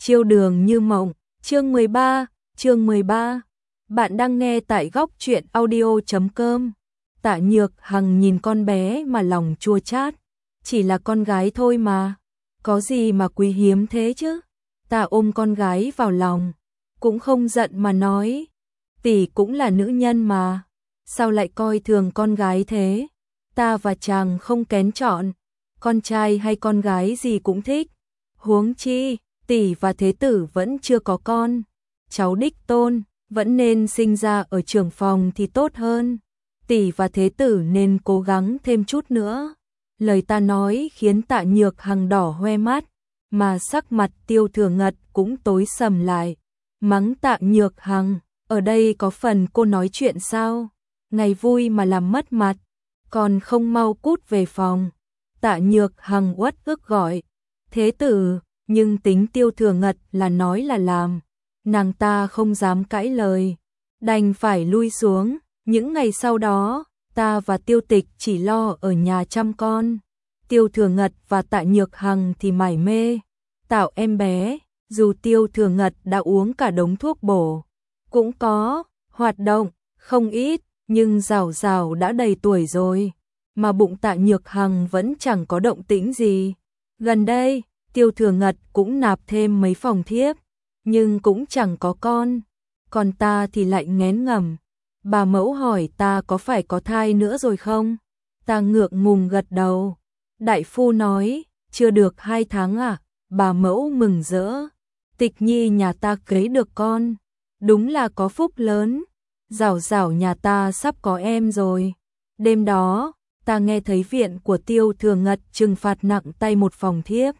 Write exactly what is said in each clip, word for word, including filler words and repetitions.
Chiêu đường như mộng, chương mười ba, chương mười ba. Bạn đang nghe tại góc truyện audio chấm com. Tạ Nhược Hằng nhìn con bé mà lòng chua chát, chỉ là con gái thôi mà, có gì mà quý hiếm thế chứ. Ta ôm con gái vào lòng, cũng không giận mà nói, tỷ cũng là nữ nhân mà, sao lại coi thường con gái thế? Ta và chàng không kén chọn, con trai hay con gái gì cũng thích, huống chi tỷ và thế tử vẫn chưa có con, cháu đích tôn vẫn nên sinh ra ở trưởng phòng thì tốt hơn. Tỷ và thế tử nên cố gắng thêm chút nữa. Lời ta nói khiến Tạ Nhược Hằng đỏ hoe mắt, mà sắc mặt Tiêu Thừa Ngật cũng tối sầm lại. Mắng Tạ Nhược Hằng, ở đây có phần cô nói chuyện sao? Ngày vui mà làm mất mặt, còn không mau cút về phòng. Tạ Nhược Hằng uất ức gọi, thế tử, nhưng tính Tiêu Thừa Ngật là nói là làm. Nàng ta không dám cãi lời, đành phải lui xuống. Những ngày sau đó, ta và Tiêu Tịch chỉ lo ở nhà chăm con. Tiêu Thừa Ngật và Tạ Nhược Hằng thì mải mê tạo em bé, dù Tiêu Thừa Ngật đã uống cả đống thuốc bổ, cũng có hoạt động không ít, nhưng Giảo Giảo đã đầy tuổi rồi, mà bụng Tạ Nhược Hằng vẫn chẳng có động tĩnh gì. Gần đây, Tiêu Thừa Ngật cũng nạp thêm mấy phòng thiếp, nhưng cũng chẳng có con, còn ta thì lại nghén ngầm. Bà mẫu hỏi ta có phải có thai nữa rồi không? Ta ngượng ngùng gật đầu. Đại phu nói, chưa được hai tháng à? Bà mẫu mừng rỡ. Tịch nhi nhà ta cưới được con, đúng là có phúc lớn. Giảo Giảo nhà ta sắp có em rồi. Đêm đó, ta nghe thấy viện của Tiêu Thừa Ngật trừng phạt nặng tay một phòng thiếp,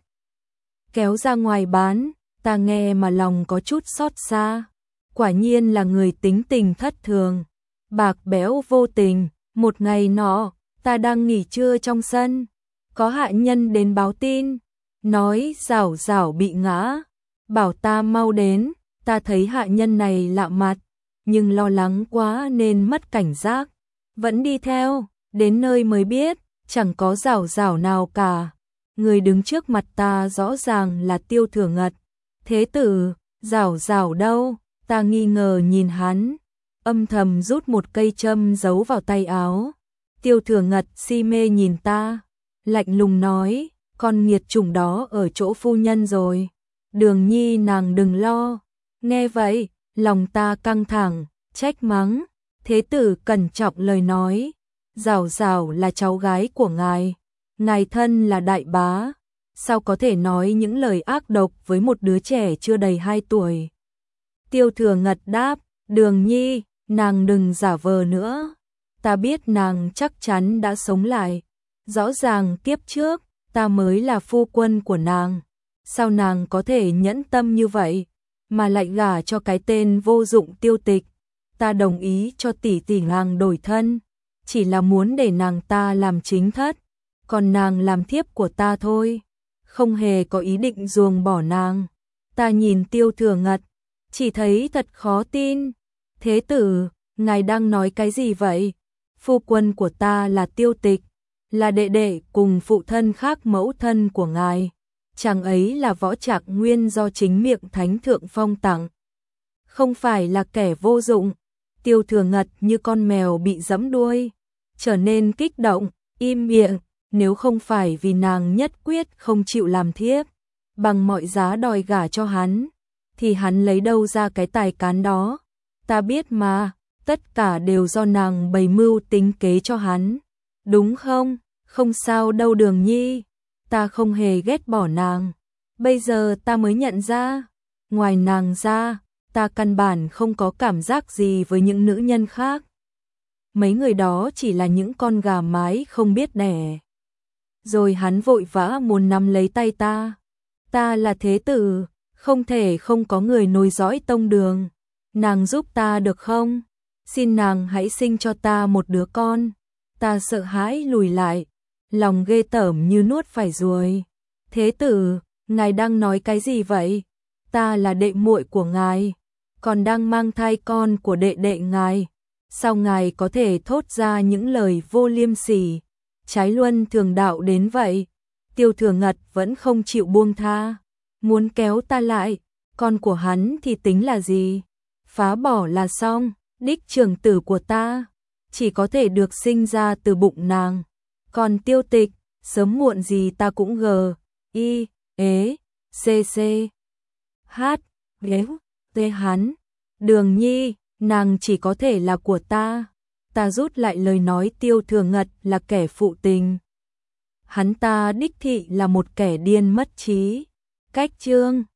kéo ra ngoài bán. Ta nghe mà lòng có chút xót xa. Quả nhiên là người tính tình thất thường, bạc bẽo vô tình. Một ngày nọ, ta đang nghỉ trưa trong sân, có hạ nhân đến báo tin, nói Giảo Giảo bị ngã, bảo ta mau đến. Ta thấy hạ nhân này lạ mặt, nhưng lo lắng quá nên mất cảnh giác, vẫn đi theo. Đến nơi mới biết, chẳng có Giảo Giảo nào cả. Người đứng trước mặt ta rõ ràng là Tiêu Thừa Ngật. Thế tử, Giảo Giảo đâu? Ta nghi ngờ nhìn hắn, âm thầm rút một cây châm giấu vào tay áo. Tiêu Thừa Ngật si mê nhìn ta, lạnh lùng nói, con nghiệt chủng đó ở chỗ phu nhân rồi. Đường nhi nàng đừng lo. Nghe vậy, lòng ta căng thẳng, trách mắng. Thế tử cẩn trọng lời nói, Giảo Giảo là cháu gái của ngài, ngài thân là đại bá, sao có thể nói những lời ác độc với một đứa trẻ chưa đầy hai tuổi. Tiêu Thừa Ngật đáp, Đường nhi, nàng đừng giả vờ nữa. Ta biết nàng chắc chắn đã sống lại. Rõ ràng kiếp trước, ta mới là phu quân của nàng. Sao nàng có thể nhẫn tâm như vậy, mà lại gả cho cái tên vô dụng Tiêu Tịch. Ta đồng ý cho tỷ tỷ nàng đổi thân, chỉ là muốn để nàng ta làm chính thất, còn nàng làm thiếp của ta thôi, không hề có ý định ruồng bỏ nàng. Ta nhìn Tiêu Thừa Ngật, chỉ thấy thật khó tin. Thế tử, ngài đang nói cái gì vậy? Phu quân của ta là Tiêu Tịch, là đệ đệ cùng phụ thân khác mẫu thân của ngài. Chàng ấy là võ trạc nguyên do chính miệng thánh thượng phong tặng, không phải là kẻ vô dụng. Tiêu Thừa Ngật như con mèo bị giẫm đuôi, trở nên kích động, im miệng. Nếu không phải vì nàng nhất quyết không chịu làm thiếp, bằng mọi giá đòi gả cho hắn, thì hắn lấy đâu ra cái tài cán đó? Ta biết mà, tất cả đều do nàng bày mưu tính kế cho hắn, đúng không? Không sao đâu Đường nhi, ta không hề ghét bỏ nàng. Bây giờ ta mới nhận ra, ngoài nàng ra, ta căn bản không có cảm giác gì với những nữ nhân khác. Mấy người đó chỉ là những con gà mái không biết đẻ. Rồi hắn vội vã muốn nắm lấy tay ta. Ta là thế tử, không thể không có người nối dõi tông đường. Nàng giúp ta được không? Xin nàng hãy sinh cho ta một đứa con. Ta sợ hãi lùi lại, lòng ghê tởm như nuốt phải ruồi. Thế tử, ngài đang nói cái gì vậy? Ta là đệ muội của ngài, còn đang mang thai con của đệ đệ ngài. Sao ngài có thể thốt ra những lời vô liêm sỉ, trái luân thường đạo đến vậy? Tiêu Thừa Ngật vẫn không chịu buông tha, muốn kéo ta lại. con của hắn thì tính là gì? Phá bỏ là xong, đích trưởng tử của ta chỉ có thể được sinh ra từ bụng nàng. Còn Tiêu Tịch, sớm muộn gì ta cũng gờ, y, ế, c c, h, ghéo, tê hắn. Đường Nhi, nàng chỉ có thể là của ta. Ta rút lại lời nói Tiêu Thừa Ngật là kẻ phụ tình. Hắn ta đích thị là một kẻ điên mất trí. Cách chương